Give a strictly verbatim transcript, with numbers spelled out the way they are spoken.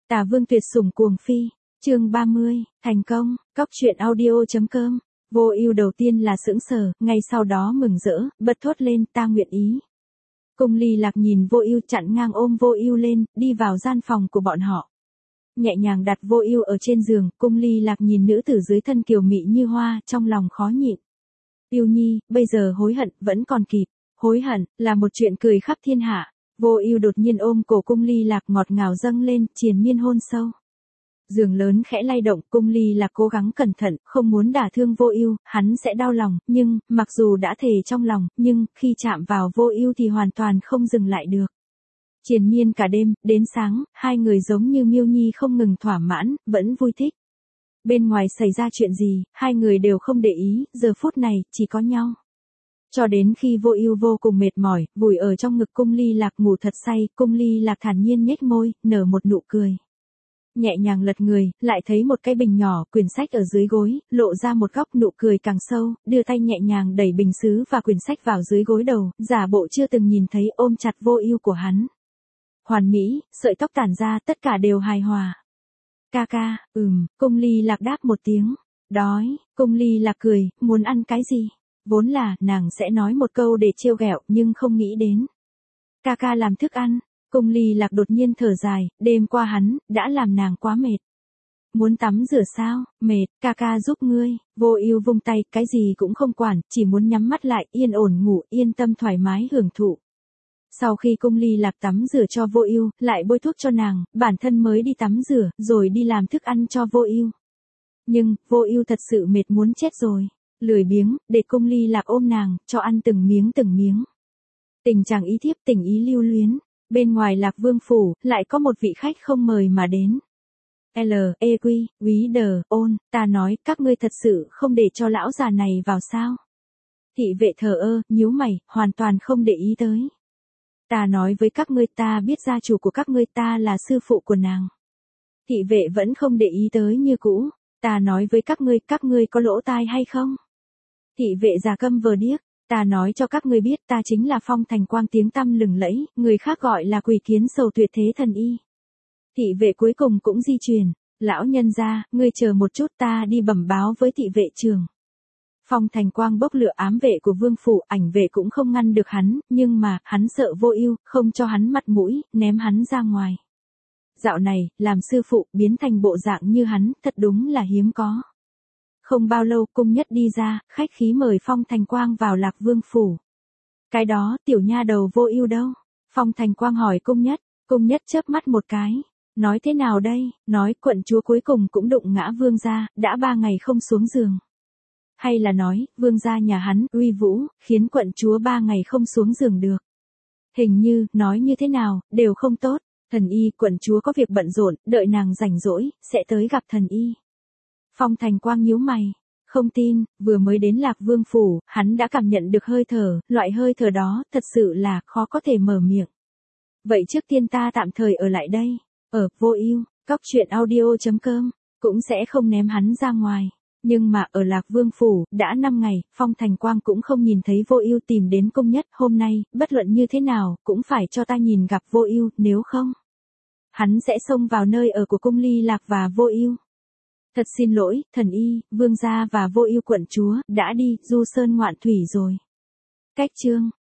Tả Vương tuyệt sủng cuồng phi, chương ba mươi, thành công, cóc truyện audio.com. Vô Ưu đầu tiên là sững sờ, ngay sau đó mừng rỡ, bật thốt lên, ta nguyện ý. Cung Ly Lạc nhìn Vô Ưu chặn ngang ôm Vô Ưu lên, đi vào gian phòng của bọn họ. Nhẹ nhàng đặt Vô Ưu ở trên giường, Cung Ly Lạc nhìn nữ tử dưới thân kiều mị như hoa, trong lòng khó nhịn. Ưu Nhi, bây giờ hối hận vẫn còn kịp, hối hận là một chuyện cười khắp thiên hạ. Vô Ưu đột nhiên ôm cổ Cung Ly Lạc ngọt ngào dâng lên, triền miên hôn sâu. Giường lớn khẽ lay động, Cung Ly Lạc cố gắng cẩn thận, không muốn đả thương Vô Ưu, hắn sẽ đau lòng, nhưng mặc dù đã thề trong lòng, nhưng khi chạm vào Vô Ưu thì hoàn toàn không dừng lại được. Triền miên cả đêm, đến sáng, hai người giống như miêu nhi không ngừng thỏa mãn, vẫn vui thích. Bên ngoài xảy ra chuyện gì, hai người đều không để ý, giờ phút này chỉ có nhau. Cho đến khi Vô Ưu vô cùng mệt mỏi, vùi ở trong ngực Cung Ly Lạc ngủ thật say, Cung Ly Lạc thản nhiên nhếch môi, nở một nụ cười. Nhẹ nhàng lật người, lại thấy một cái bình nhỏ, quyển sách ở dưới gối, lộ ra một góc nụ cười càng sâu, đưa tay nhẹ nhàng đẩy bình sứ và quyển sách vào dưới gối đầu, giả bộ chưa từng nhìn thấy, ôm chặt Vô Ưu của hắn. Hoàn mỹ, sợi tóc tản ra, tất cả đều hài hòa. Ca ca, ừm, Cung Ly Lạc đáp một tiếng. Đói, Cung Ly Lạc cười, muốn ăn cái gì? Vốn là, nàng sẽ nói một câu để trêu ghẹo, nhưng không nghĩ đến. Ca ca làm thức ăn. Cung Ly Lạc đột nhiên thở dài, đêm qua hắn, đã làm nàng quá mệt. Muốn tắm rửa sao, mệt, ca ca giúp ngươi. Vô Ưu vung tay, cái gì cũng không quản, chỉ muốn nhắm mắt lại, yên ổn ngủ, yên tâm thoải mái hưởng thụ. Sau khi Cung Ly Lạc tắm rửa cho Vô Ưu, lại bôi thuốc cho nàng, bản thân mới đi tắm rửa, rồi đi làm thức ăn cho Vô Ưu. Nhưng, Vô Ưu thật sự mệt muốn chết rồi. Lười biếng, để Cung Ly Lạc ôm nàng, cho ăn từng miếng từng miếng. Tình chàng ý thiếp, tình ý lưu luyến. Bên ngoài Lạc Vương phủ, lại có một vị khách không mời mà đến. L, E Quy, Quý Đờ, Ôn, ta nói, các ngươi thật sự không để cho lão già này vào sao? Thị vệ thờ ơ, nhíu mày, hoàn toàn không để ý tới. Ta nói với các ngươi, ta biết gia chủ của các ngươi, ta là sư phụ của nàng. Thị vệ vẫn không để ý tới như cũ. Ta nói với các ngươi, các ngươi có lỗ tai hay không? Thị vệ già câm vờ điếc. Ta nói cho các ngươi biết, ta chính là Phong Thành Quang tiếng tăm lừng lẫy, người khác gọi là Quỷ Kiến Sầu tuyệt thế thần y. Thị vệ cuối cùng cũng di chuyển. Lão nhân gia, ngươi chờ một chút, ta đi bẩm báo với thị vệ trường. Phong Thành Quang bốc lửa ám vệ của vương phủ, ảnh vệ cũng không ngăn được hắn, nhưng mà, hắn sợ Vô Ưu, không cho hắn mặt mũi, ném hắn ra ngoài. Dạo này, làm sư phụ, biến thành bộ dạng như hắn, thật đúng là hiếm có. Không bao lâu, Cung Nhất đi ra, khách khí mời Phong Thành Quang vào Lạc Vương phủ. Cái đó, tiểu nha đầu Vô Ưu đâu? Phong Thành Quang hỏi Cung Nhất, Cung Nhất chớp mắt một cái. Nói thế nào đây? Nói quận chúa cuối cùng cũng đụng ngã vương gia, đã ba ngày không xuống giường. Hay là nói, vương gia nhà hắn, uy vũ, khiến quận chúa ba ngày không xuống giường được. Hình như, nói như thế nào, đều không tốt. Thần y, quận chúa có việc bận rộn, đợi nàng rảnh rỗi, sẽ tới gặp thần y. Phong Thành Quang nhíu mày. Không tin, vừa mới đến Lạc Vương phủ, hắn đã cảm nhận được hơi thở, loại hơi thở đó, thật sự là khó có thể mở miệng. Vậy trước tiên ta tạm thời ở lại đây. Ở, Vô Ưu, cóc truyện audio.com, cũng sẽ không ném hắn ra ngoài. Nhưng mà, ở Lạc Vương phủ, đã năm ngày, Phong Thành Quang cũng không nhìn thấy Vô Ưu tìm đến Cung Nhất, hôm nay, bất luận như thế nào, cũng phải cho ta nhìn gặp Vô Ưu, nếu không, hắn sẽ xông vào nơi ở của Cung Ly Lạc và Vô Ưu. Thật xin lỗi, thần y, vương gia và Vô Ưu quận chúa, đã đi, du sơn ngoạn thủy rồi. Cách chương